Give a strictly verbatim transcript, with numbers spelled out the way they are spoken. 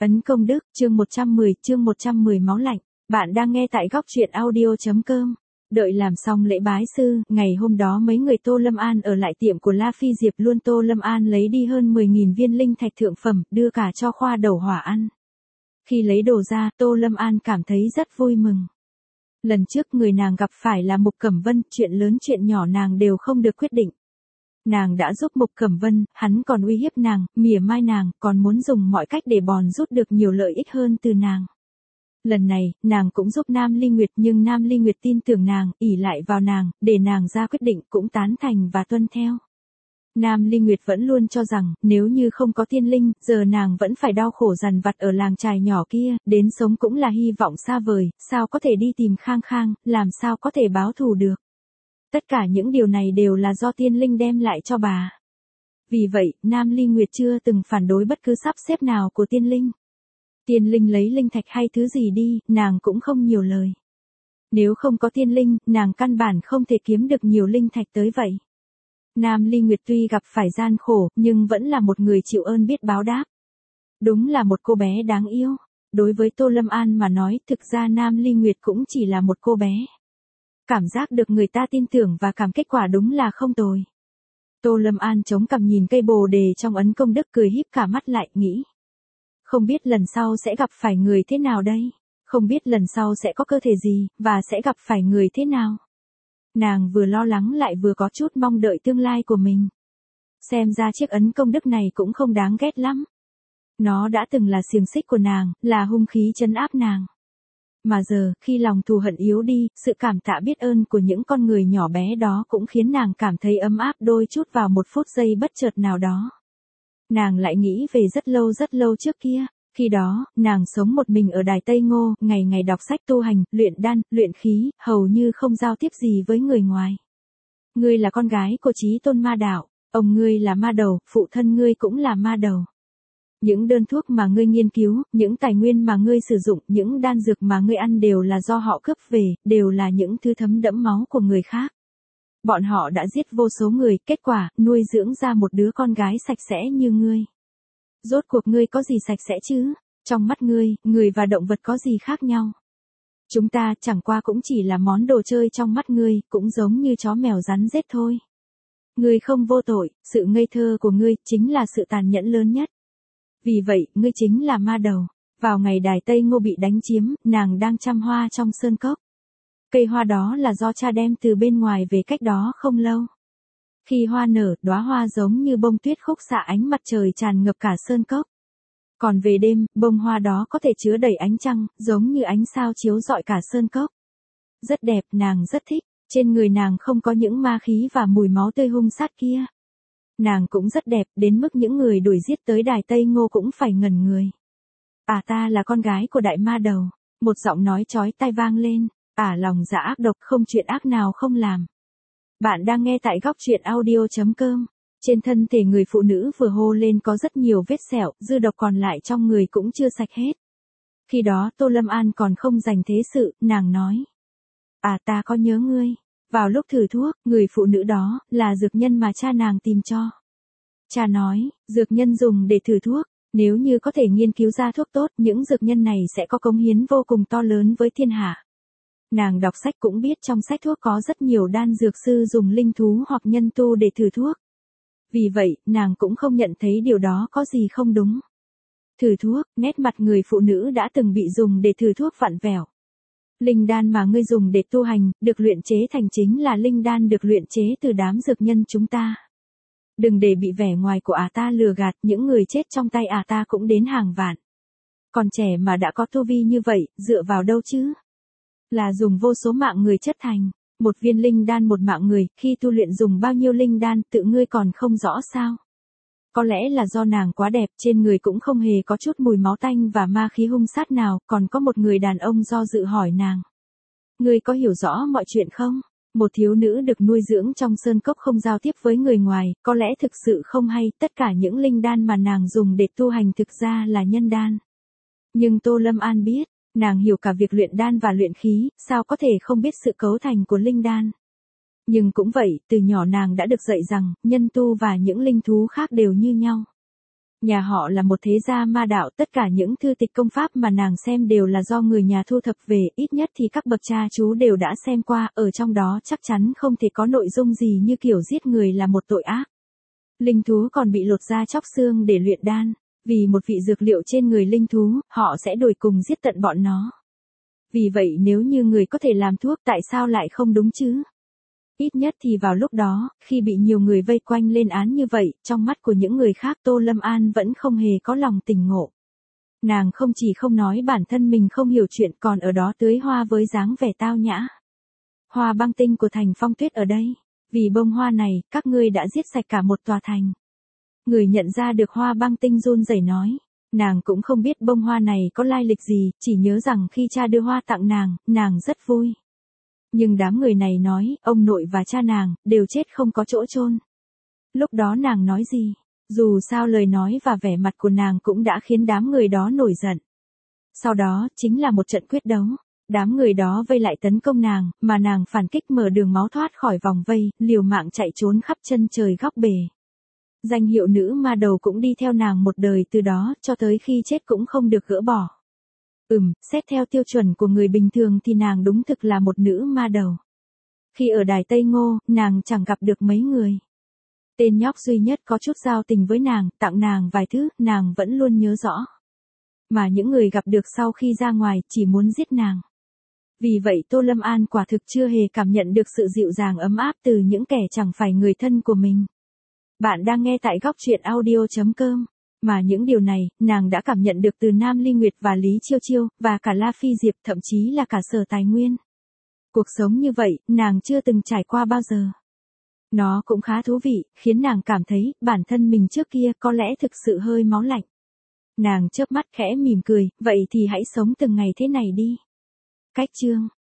Ấn công đức, chương một trăm mười, chương một trăm mười máu lạnh. Bạn đang nghe tại góc truyện audio.com. Đợi làm xong lễ bái sư, ngày hôm đó mấy người Tô Lâm An ở lại tiệm của La Phi Diệp luôn. Tô Lâm An lấy đi hơn mười nghìn viên linh thạch thượng phẩm, đưa cả cho Khoa Đầu Hỏa ăn. Khi lấy đồ ra, Tô Lâm An cảm thấy rất vui mừng. Lần trước người nàng gặp phải là Mục Cẩm Vân, chuyện lớn chuyện nhỏ nàng đều không được quyết định. Nàng đã giúp Mục Cẩm Vân, hắn còn uy hiếp nàng, mỉa mai nàng, còn muốn dùng mọi cách để bòn rút được nhiều lợi ích hơn từ nàng. Lần này, nàng cũng giúp Nam Ly Nguyệt, nhưng Nam Ly Nguyệt tin tưởng nàng, ỷ lại vào nàng, để nàng ra quyết định cũng tán thành và tuân theo. Nam Ly Nguyệt vẫn luôn cho rằng, nếu như không có tiên linh, giờ nàng vẫn phải đau khổ dằn vặt ở làng chài nhỏ kia, đến sống cũng là hy vọng xa vời, sao có thể đi tìm Khang Khang, làm sao có thể báo thù được. Tất cả những điều này đều là do tiên linh đem lại cho bà. Vì vậy, Nam Ly Nguyệt chưa từng phản đối bất cứ sắp xếp nào của tiên linh. Tiên linh lấy linh thạch hay thứ gì đi, nàng cũng không nhiều lời. Nếu không có tiên linh, nàng căn bản không thể kiếm được nhiều linh thạch tới vậy. Nam Ly Nguyệt tuy gặp phải gian khổ, nhưng vẫn là một người chịu ơn biết báo đáp. Đúng là một cô bé đáng yêu. Đối với Tô Lâm An mà nói, thực ra Nam Ly Nguyệt cũng chỉ là một cô bé. Cảm giác được người ta tin tưởng và cảm kết quả đúng là không tồi. Tô Lâm An chống cằm nhìn cây bồ đề trong ấn công đức, cười híp cả mắt lại, nghĩ. Không biết lần sau sẽ gặp phải người thế nào đây? Không biết lần sau sẽ có cơ thể gì, và sẽ gặp phải người thế nào? Nàng vừa lo lắng lại vừa có chút mong đợi tương lai của mình. Xem ra chiếc ấn công đức này cũng không đáng ghét lắm. Nó đã từng là xiềng xích của nàng, là hung khí trấn áp nàng. Mà giờ, khi lòng thù hận yếu đi, sự cảm tạ biết ơn của những con người nhỏ bé đó cũng khiến nàng cảm thấy ấm áp đôi chút vào một phút giây bất chợt nào đó. Nàng lại nghĩ về rất lâu rất lâu trước kia, khi đó, nàng sống một mình ở Đài Tây Ngô, ngày ngày đọc sách tu hành, luyện đan, luyện khí, hầu như không giao tiếp gì với người ngoài. Ngươi là con gái của Chí Tôn Ma Đạo, ông ngươi là ma đầu, phụ thân ngươi cũng là ma đầu. Những đơn thuốc mà ngươi nghiên cứu, những tài nguyên mà ngươi sử dụng, những đan dược mà ngươi ăn đều là do họ cướp về, đều là những thứ thấm đẫm máu của người khác. Bọn họ đã giết vô số người, kết quả, nuôi dưỡng ra một đứa con gái sạch sẽ như ngươi. Rốt cuộc ngươi có gì sạch sẽ chứ? Trong mắt ngươi, người và động vật có gì khác nhau? Chúng ta chẳng qua cũng chỉ là món đồ chơi trong mắt ngươi, cũng giống như chó mèo rắn rết thôi. Ngươi không vô tội, sự ngây thơ của ngươi chính là sự tàn nhẫn lớn nhất. Vì vậy, ngươi chính là ma đầu. Vào ngày Đài Tây Ngô bị đánh chiếm, nàng đang chăm hoa trong sơn cốc. Cây hoa đó là do cha đem từ bên ngoài về cách đó không lâu. Khi hoa nở, đóa hoa giống như bông tuyết khúc xạ ánh mặt trời tràn ngập cả sơn cốc. Còn về đêm, bông hoa đó có thể chứa đầy ánh trăng, giống như ánh sao chiếu rọi cả sơn cốc. Rất đẹp, nàng rất thích, trên người nàng không có những ma khí và mùi máu tươi hung sát kia. Nàng cũng rất đẹp, đến mức những người đuổi giết tới Đài Tây Ngô cũng phải ngẩn người. À, ta là con gái của đại ma đầu, một giọng nói chói tai vang lên, à, lòng dạ ác độc, không chuyện ác nào không làm. Bạn đang nghe tại góc truyện audio.com. Trên thân thể người phụ nữ vừa hô lên có rất nhiều vết sẹo, dư độc còn lại trong người cũng chưa sạch hết. Khi đó Tô Lâm An còn không dành thế sự, nàng nói. À, ta có nhớ ngươi. Vào lúc thử thuốc, người phụ nữ đó, là dược nhân mà cha nàng tìm cho. Cha nói, dược nhân dùng để thử thuốc, nếu như có thể nghiên cứu ra thuốc tốt, những dược nhân này sẽ có cống hiến vô cùng to lớn với thiên hạ. Nàng đọc sách cũng biết trong sách thuốc có rất nhiều đan dược sư dùng linh thú hoặc nhân tu để thử thuốc. Vì vậy, nàng cũng không nhận thấy điều đó có gì không đúng. Thử thuốc, nét mặt người phụ nữ đã từng bị dùng để thử thuốc vặn vẹo. Linh đan mà ngươi dùng để tu hành, được luyện chế thành chính là linh đan được luyện chế từ đám dược nhân chúng ta. Đừng để bị vẻ ngoài của ả ta lừa gạt, những người chết trong tay ả ta cũng đến hàng vạn. Còn trẻ mà đã có tu vi như vậy, dựa vào đâu chứ? Là dùng vô số mạng người chất thành, một viên linh đan một mạng người, khi tu luyện dùng bao nhiêu linh đan, tự ngươi còn không rõ sao? Có lẽ là do nàng quá đẹp, trên người cũng không hề có chút mùi máu tanh và ma khí hung sát nào, còn có một người đàn ông do dự hỏi nàng. Ngươi có hiểu rõ mọi chuyện không? Một thiếu nữ được nuôi dưỡng trong sơn cốc không giao tiếp với người ngoài, có lẽ thực sự không hay, tất cả những linh đan mà nàng dùng để tu hành thực ra là nhân đan. Nhưng Tô Lâm An biết, nàng hiểu cả việc luyện đan và luyện khí, sao có thể không biết sự cấu thành của linh đan. Nhưng cũng vậy, từ nhỏ nàng đã được dạy rằng, nhân tu và những linh thú khác đều như nhau. Nhà họ là một thế gia ma đạo, tất cả những thư tịch công pháp mà nàng xem đều là do người nhà thu thập về, ít nhất thì các bậc cha chú đều đã xem qua, ở trong đó chắc chắn không thể có nội dung gì như kiểu giết người là một tội ác. Linh thú còn bị lột da chóc xương để luyện đan, vì một vị dược liệu trên người linh thú, họ sẽ đổi cùng giết tận bọn nó. Vì vậy nếu như người có thể làm thuốc tại sao lại không đúng chứ? Ít nhất thì vào lúc đó, khi bị nhiều người vây quanh lên án như vậy, trong mắt của những người khác Tô Lâm An vẫn không hề có lòng tỉnh ngộ. Nàng không chỉ không nói bản thân mình không hiểu chuyện còn ở đó tưới hoa với dáng vẻ tao nhã. Hoa băng tinh của thành Phong Tuyết ở đây, vì bông hoa này, các ngươi đã giết sạch cả một tòa thành. Người nhận ra được hoa băng tinh run rẩy nói. Nàng cũng không biết bông hoa này có lai lịch gì, chỉ nhớ rằng khi cha đưa hoa tặng nàng, nàng rất vui. Nhưng đám người này nói, ông nội và cha nàng, đều chết không có chỗ chôn. Lúc đó nàng nói gì? Dù sao lời nói và vẻ mặt của nàng cũng đã khiến đám người đó nổi giận. Sau đó, chính là một trận quyết đấu. Đám người đó vây lại tấn công nàng, mà nàng phản kích mở đường máu thoát khỏi vòng vây, liều mạng chạy trốn khắp chân trời góc bể. Danh hiệu nữ ma đầu cũng đi theo nàng một đời từ đó, cho tới khi chết cũng không được gỡ bỏ. Ừm, xét theo tiêu chuẩn của người bình thường thì nàng đúng thực là một nữ ma đầu. Khi ở Đài Tây Ngô, nàng chẳng gặp được mấy người. Tên nhóc duy nhất có chút giao tình với nàng, tặng nàng vài thứ, nàng vẫn luôn nhớ rõ. Mà những người gặp được sau khi ra ngoài, chỉ muốn giết nàng. Vì vậy Tô Lâm An quả thực chưa hề cảm nhận được sự dịu dàng ấm áp từ những kẻ chẳng phải người thân của mình. Bạn đang nghe tại góc truyện audio chấm com. Mà những điều này, nàng đã cảm nhận được từ Nam Ly Nguyệt và Lý Chiêu Chiêu, và cả La Phi Diệp, thậm chí là cả Sở Tài Nguyên. Cuộc sống như vậy, nàng chưa từng trải qua bao giờ. Nó cũng khá thú vị, khiến nàng cảm thấy, bản thân mình trước kia có lẽ thực sự hơi máu lạnh. Nàng chớp mắt khẽ mỉm cười, vậy thì hãy sống từng ngày thế này đi. Cách chương